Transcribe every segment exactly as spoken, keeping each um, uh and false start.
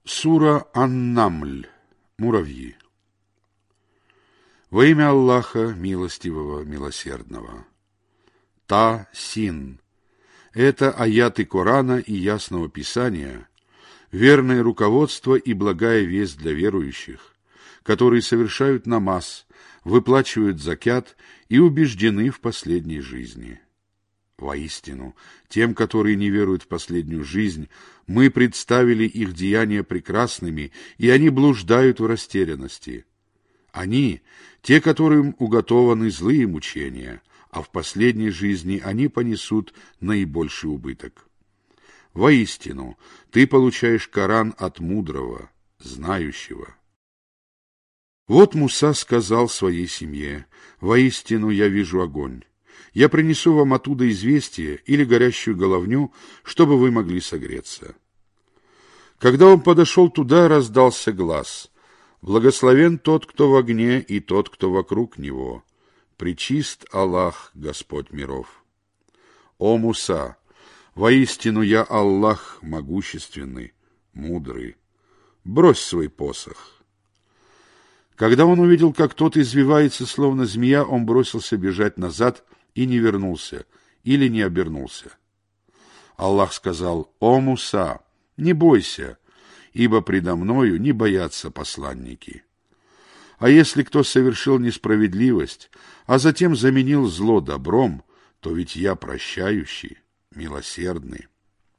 Сура Ан-Намль. Муравьи. Во имя Аллаха, милостивого, милосердного. Та-Син. Это аяты Корана и Ясного Писания, верное руководство и благая весть для верующих, которые совершают намаз, выплачивают закят и убеждены в последней жизни. Воистину, тем, которые не веруют в последнюю жизнь, мы представили их деяния прекрасными, и они блуждают в растерянности. Они, те, которым уготованы злые мучения, а в последней жизни они понесут наибольший убыток. Воистину, ты получаешь Коран от мудрого, знающего. Вот Муса сказал своей семье: «Воистину я вижу огонь. Я принесу вам оттуда известие или горящую головню, чтобы вы могли согреться». Когда он подошел туда, раздался глас: «Благословен тот, кто в огне, и тот, кто вокруг него. Пречист Аллах, Господь миров». «О Муса, воистину я Аллах могущественный, мудрый. Брось свой посох». Когда он увидел, как тот извивается, словно змея, он бросился бежать назад и не вернулся, или не обернулся. Аллах сказал: «О Муса, не бойся, ибо предо мною не боятся посланники. А если кто совершил несправедливость, а затем заменил зло добром, то ведь я прощающий, милосердный».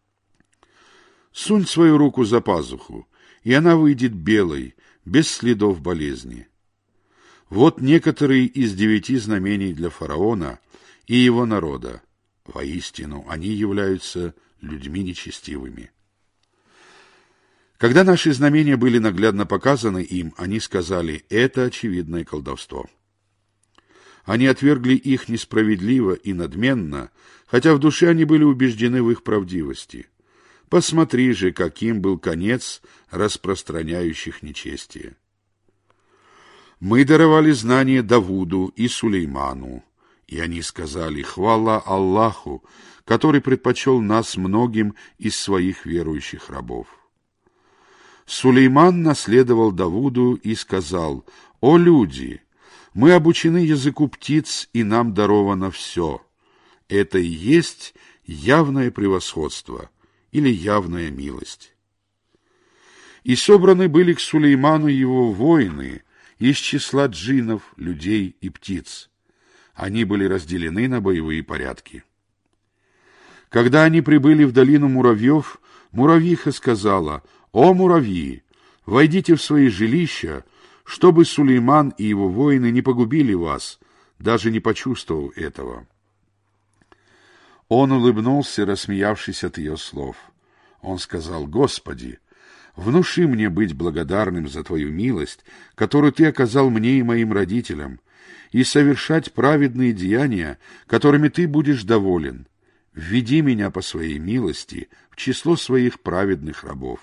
Сунь свою руку за пазуху, и она выйдет белой, без следов болезни. Вот некоторые из девяти знамений для фараона и его народа. Воистину, они являются людьми нечестивыми. Когда наши знамения были наглядно показаны им, они сказали: «Это очевидное колдовство». Они отвергли их несправедливо и надменно, хотя в душе они были убеждены в их правдивости. Посмотри же, каким был конец распространяющих нечестие. Мы даровали знания Давуду и Сулейману, и они сказали: «Хвала Аллаху, который предпочел нас многим из своих верующих рабов». Сулейман наследовал Давуду и сказал: «О люди, мы обучены языку птиц, и нам даровано все. Это и есть явное превосходство или явная милость». И собраны были к Сулейману его воины из числа джиннов, людей и птиц. Они были разделены на боевые порядки. Когда они прибыли в долину муравьев, муравьиха сказала: «О муравьи, войдите в свои жилища, чтобы Сулейман и его воины не погубили вас, даже не почувствовав этого». Он улыбнулся, рассмеявшись от ее слов. Он сказал: «Господи, внуши мне быть благодарным за Твою милость, которую Ты оказал мне и моим родителям, и совершать праведные деяния, которыми Ты будешь доволен. Введи меня по Своей милости в число Своих праведных рабов».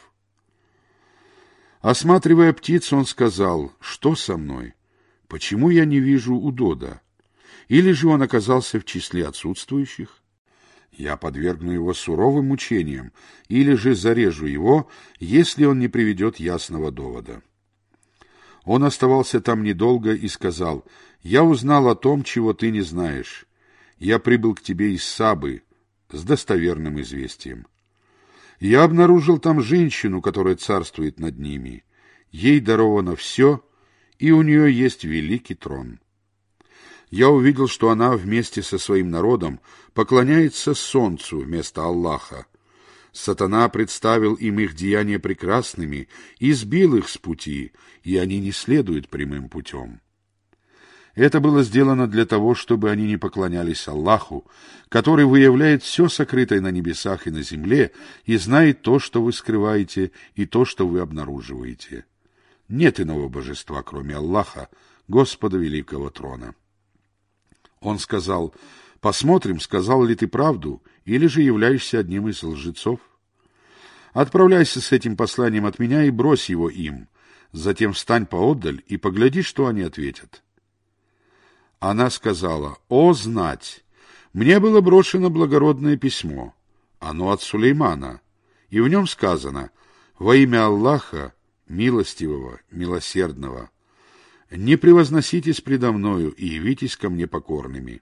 Осматривая птиц, он сказал: «Что со мной? Почему я не вижу удода? Или же он оказался в числе отсутствующих? Я подвергну его суровым мучениям, или же зарежу его, если он не приведет ясного довода». Он оставался там недолго и сказал: «Я узнал о том, чего ты не знаешь. Я прибыл к тебе из Сабы с достоверным известием. Я обнаружил там женщину, которая царствует над ними. Ей даровано все, и у нее есть великий трон. Я увидел, что она вместе со своим народом поклоняется солнцу вместо Аллаха. Сатана представил им их деяния прекрасными и сбил их с пути, и они не следуют прямым путем. Это было сделано для того, чтобы они не поклонялись Аллаху, который выявляет все сокрытое на небесах и на земле и знает то, что вы скрываете, и то, что вы обнаруживаете. Нет иного божества, кроме Аллаха, Господа Великого Трона». Он сказал: «Посмотрим, сказал ли ты правду, или же являешься одним из лжецов. Отправляйся с этим посланием от меня и брось его им. Затем встань поотдаль и погляди, что они ответят». Она сказала: «О, знать! Мне было брошено благородное письмо. Оно от Сулеймана, и в нем сказано: во имя Аллаха, милостивого, милосердного, не превозноситесь предо мною и явитесь ко мне покорными».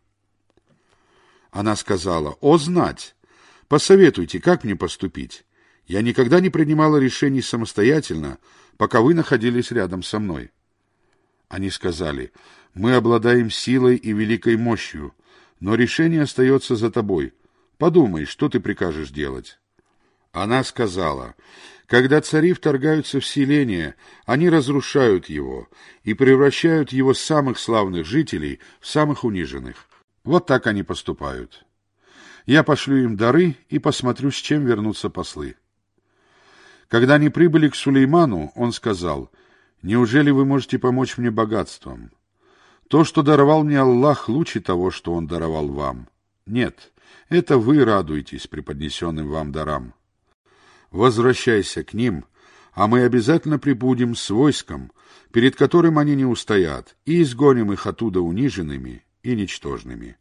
Она сказала: «О, знать! Посоветуйте, как мне поступить? Я никогда не принимала решений самостоятельно, пока вы находились рядом со мной». Они сказали: «Мы обладаем силой и великой мощью, но решение остается за тобой. Подумай, что ты прикажешь делать». Она сказала: «Когда цари вторгаются в селение, они разрушают его и превращают его самых славных жителей в самых униженных. Вот так они поступают. Я пошлю им дары и посмотрю, с чем вернутся послы». Когда они прибыли к Сулейману, он сказал: «Неужели вы можете помочь мне богатством? То, что даровал мне Аллах, лучше того, что Он даровал вам. Нет, это вы радуетесь преподнесенным вам дарам. Возвращайся к ним, а мы обязательно прибудем с войском, перед которым они не устоят, и изгоним их оттуда униженными и ничтожными».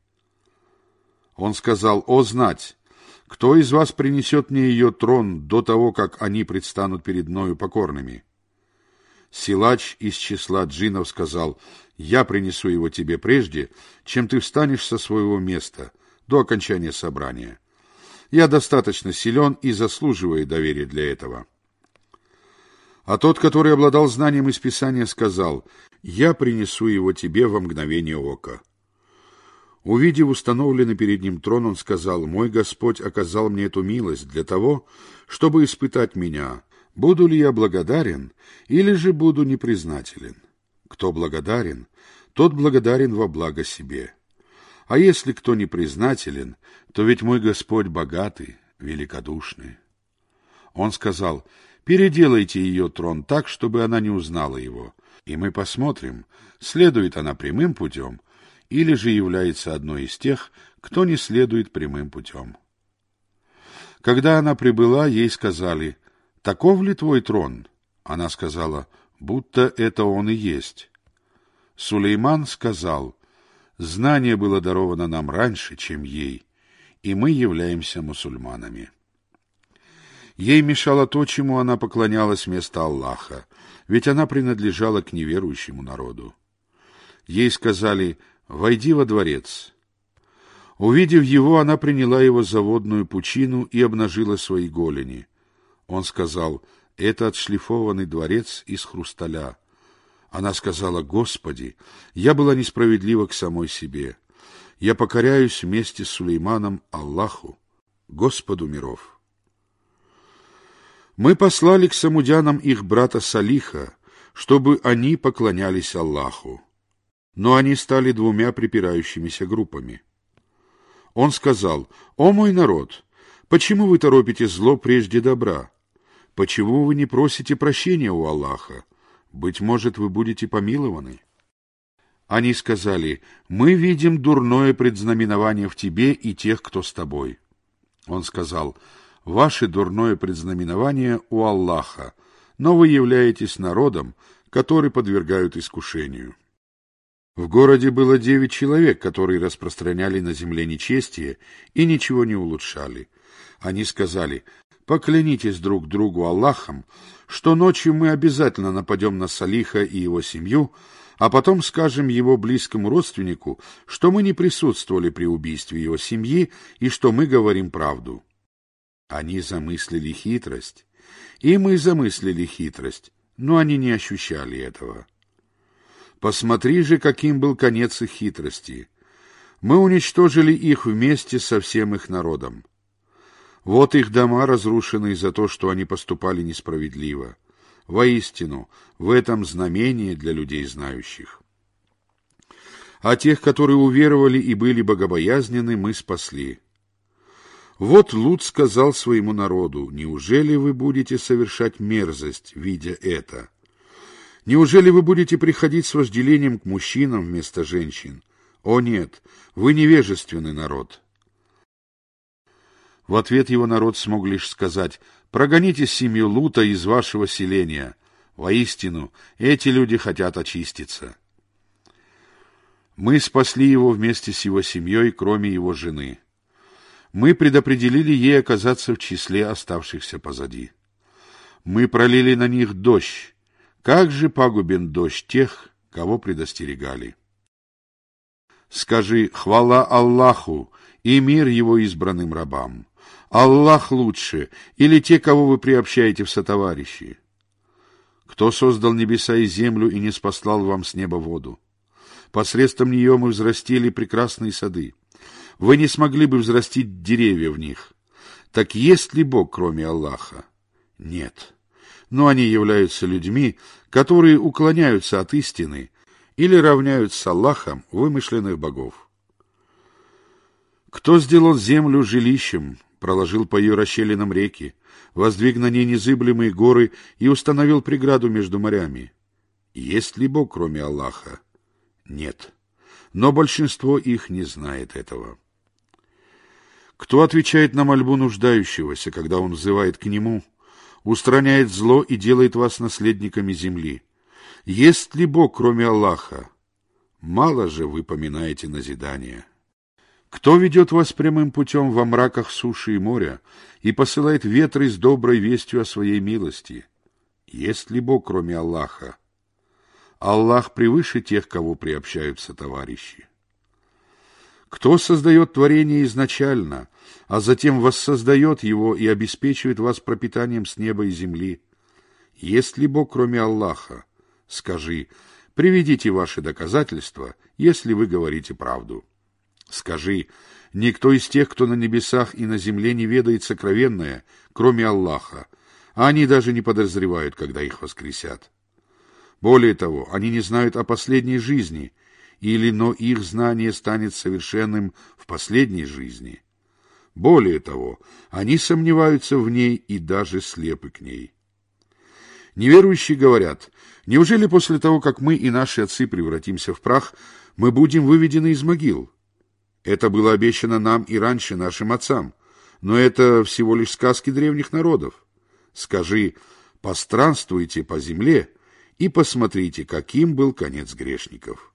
Он сказал: «О, знать! Кто из вас принесет мне ее трон до того, как они предстанут перед мною покорными?» Силач из числа джиннов сказал: «Я принесу его тебе прежде, чем ты встанешь со своего места до окончания собрания. Я достаточно силен и заслуживаю доверия для этого». А тот, который обладал знанием из Писания, сказал: «Я принесу его тебе во мгновение ока». Увидев установленный перед ним трон, он сказал: «Мой Господь оказал мне эту милость для того, чтобы испытать меня, буду ли я благодарен или же буду непризнателен. Кто благодарен, тот благодарен во благо себе. А если кто непризнателен, то ведь мой Господь богатый, великодушный». Он сказал: «Переделайте ее трон так, чтобы она не узнала его, и мы посмотрим, следует она прямым путем или же является одной из тех, кто не следует прямым путем». Когда она прибыла, ей сказали: «Таков ли твой трон?» Она сказала: «Будто это он и есть». Сулейман сказал: «Знание было даровано нам раньше, чем ей, и мы являемся мусульманами». Ей мешало то, чему она поклонялась вместо Аллаха, ведь она принадлежала к неверующему народу. Ей сказали: «Войди во дворец». Увидев его, она приняла его за водную пучину и обнажила свои голени. Он сказал: «Это отшлифованный дворец из хрусталя». Она сказала: «Господи, я была несправедлива к самой себе. Я покоряюсь вместе с Сулейманом Аллаху, Господу миров». Мы послали к самудянам их брата Салиха, чтобы они поклонялись Аллаху. Но они стали двумя припирающимися группами. Он сказал: «О мой народ, почему вы торопите зло прежде добра? Почему вы не просите прощения у Аллаха? Быть может, вы будете помилованы?» Они сказали: «Мы видим дурное предзнаменование в тебе и тех, кто с тобой». Он сказал: «Ваше дурное предзнаменование у Аллаха, но вы являетесь народом, который подвергают искушению». В городе было девять человек, которые распространяли на земле нечестие и ничего не улучшали. Они сказали: «Поклянитесь друг другу Аллахом, что ночью мы обязательно нападем на Салиха и его семью, а потом скажем его близкому родственнику, что мы не присутствовали при убийстве его семьи и что мы говорим правду». Они замыслили хитрость, и мы замыслили хитрость, но они не ощущали этого. Посмотри же, каким был конец их хитрости. Мы уничтожили их вместе со всем их народом. Вот их дома разрушены за то, что они поступали несправедливо. Воистину, в этом знамение для людей знающих. А тех, которые уверовали и были богобоязненны, мы спасли. Вот Лут сказал своему народу: «Неужели вы будете совершать мерзость, видя это? Неужели вы будете приходить с вожделением к мужчинам вместо женщин? О нет, вы невежественный народ». В ответ его народ смог лишь сказать: «Прогоните семью Лута из вашего селения. Воистину, эти люди хотят очиститься». Мы спасли его вместе с его семьей, кроме его жены. Мы предопределили ей оказаться в числе оставшихся позади. Мы пролили на них дождь. Как же пагубен дождь тех, кого предостерегали. Скажи: хвала Аллаху и мир его избранным рабам. Аллах лучше, или те, кого вы приобщаете в сотоварищи? Кто создал небеса и землю и не спаслал вам с неба воду? Посредством нее мы взрастили прекрасные сады. Вы не смогли бы взрастить деревья в них. Так есть ли Бог, кроме Аллаха? Нет. Но они являются людьми, которые уклоняются от истины или равняют с Аллахом вымышленных богов. Кто сделал землю жилищем, проложил по ее расщелинам реки, воздвиг на ней незыблемые горы и установил преграду между морями? Есть ли Бог, кроме Аллаха? Нет. Но большинство их не знает этого. Кто отвечает на мольбу нуждающегося, когда он взывает к нему, устраняет зло и делает вас наследниками земли? Есть ли Бог, кроме Аллаха? Мало же вы поминаете назидание. Кто ведет вас прямым путем во мраках суши и моря и посылает ветры с доброй вестью о своей милости? Есть ли Бог, кроме Аллаха? Аллах превыше тех, кого приобщаются товарищи. Кто создает творение изначально, а затем воссоздает его и обеспечивает вас пропитанием с неба и земли? Есть ли Бог, кроме Аллаха? Скажи: приведите ваши доказательства, если вы говорите правду. Скажи: никто из тех, кто на небесах и на земле, не ведает сокровенное, кроме Аллаха, а они даже не подозревают, когда их воскресят. Более того, они не знают о последней жизни, или но их знание станет совершенным в последней жизни. Более того, они сомневаются в ней и даже слепы к ней. Неверующие говорят: неужели после того, как мы и наши отцы превратимся в прах, мы будем выведены из могил? Это было обещано нам и раньше нашим отцам, но это всего лишь сказки древних народов. Скажи: постранствуйте по земле и посмотрите, каким был конец грешников.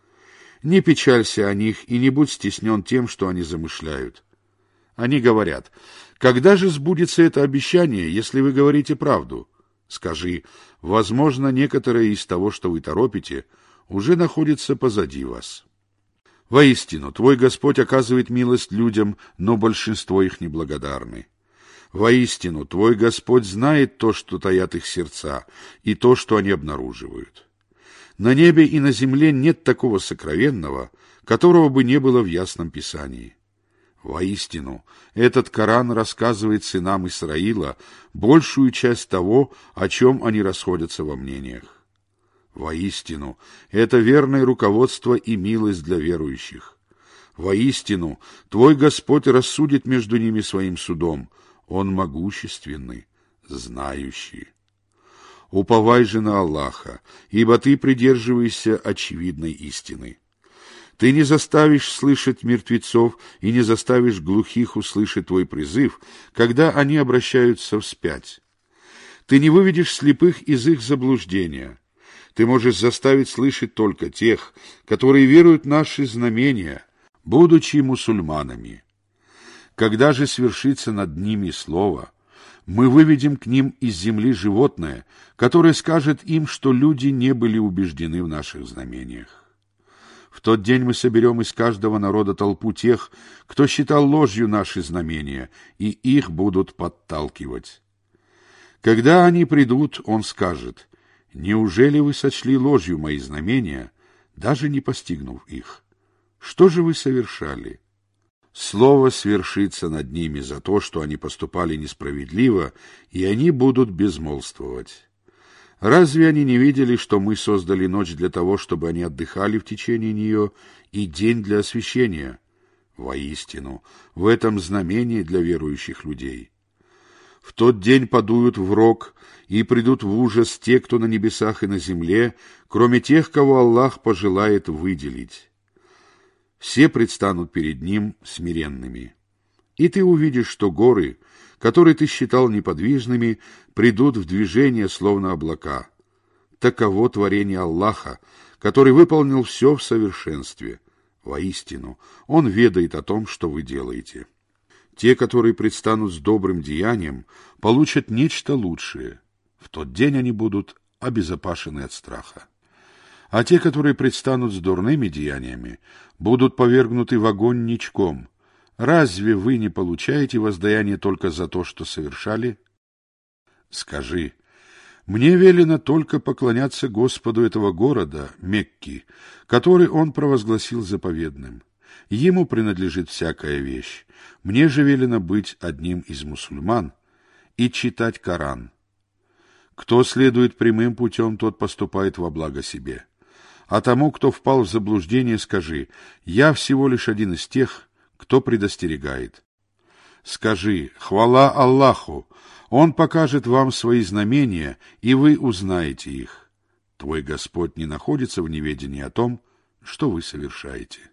Не печалься о них и не будь стеснен тем, что они замышляют. Они говорят: когда же сбудется это обещание, если вы говорите правду? Скажи: возможно, некоторое из того, что вы торопите, уже находится позади вас. Воистину, твой Господь оказывает милость людям, но большинство их неблагодарны. Воистину, твой Господь знает то, что таят их сердца, и то, что они обнаруживают. На небе и на земле нет такого сокровенного, которого бы не было в ясном Писании. Воистину, этот Коран рассказывает сынам Исраила большую часть того, о чем они расходятся во мнениях. Воистину, это верное руководство и милость для верующих. Воистину, твой Господь рассудит между ними своим судом. Он могущественный, знающий. Уповай же на Аллаха, ибо ты придерживаешься очевидной истины. Ты не заставишь слышать мертвецов и не заставишь глухих услышать твой призыв, когда они обращаются вспять. Ты не выведешь слепых из их заблуждения. Ты можешь заставить слышать только тех, которые веруют в наши знамения, будучи мусульманами. Когда же свершится над ними слово, мы выведем к ним из земли животное, которое скажет им, что люди не были убеждены в наших знамениях. В тот день мы соберем из каждого народа толпу тех, кто считал ложью наши знамения, и их будут подталкивать. Когда они придут, он скажет: неужели вы сочли ложью мои знамения, даже не постигнув их? Что же вы совершали? Слово свершится над ними за то, что они поступали несправедливо, и они будут безмолвствовать. Разве они не видели, что мы создали ночь для того, чтобы они отдыхали в течение нее, и день для освящения? Воистину, в этом знамение для верующих людей. В тот день подуют в рог, и придут в ужас те, кто на небесах и на земле, кроме тех, кого Аллах пожелает выделить. Все предстанут перед ним смиренными. И ты увидишь, что горы, которые ты считал неподвижными, придут в движение, словно облака. Таково творение Аллаха, который выполнил все в совершенстве. Воистину, Он ведает о том, что вы делаете. Те, которые предстанут с добрым деянием, получат нечто лучшее. В тот день они будут обезопасены от страха. А те, которые предстанут с дурными деяниями, будут повергнуты в огонь ничком. Разве вы не получаете воздаяние только за то, что совершали? Скажи, мне велено только поклоняться Господу этого города, Мекки, который Он провозгласил заповедным. Ему принадлежит всякая вещь. Мне же велено быть одним из мусульман и читать Коран. Кто следует прямым путем, тот поступает во благо себе. А тому, кто впал в заблуждение, скажи: я всего лишь один из тех, кто предостерегает. Скажи: хвала Аллаху, Он покажет вам свои знамения, и вы узнаете их. Твой Господь не находится в неведении о том, что вы совершаете.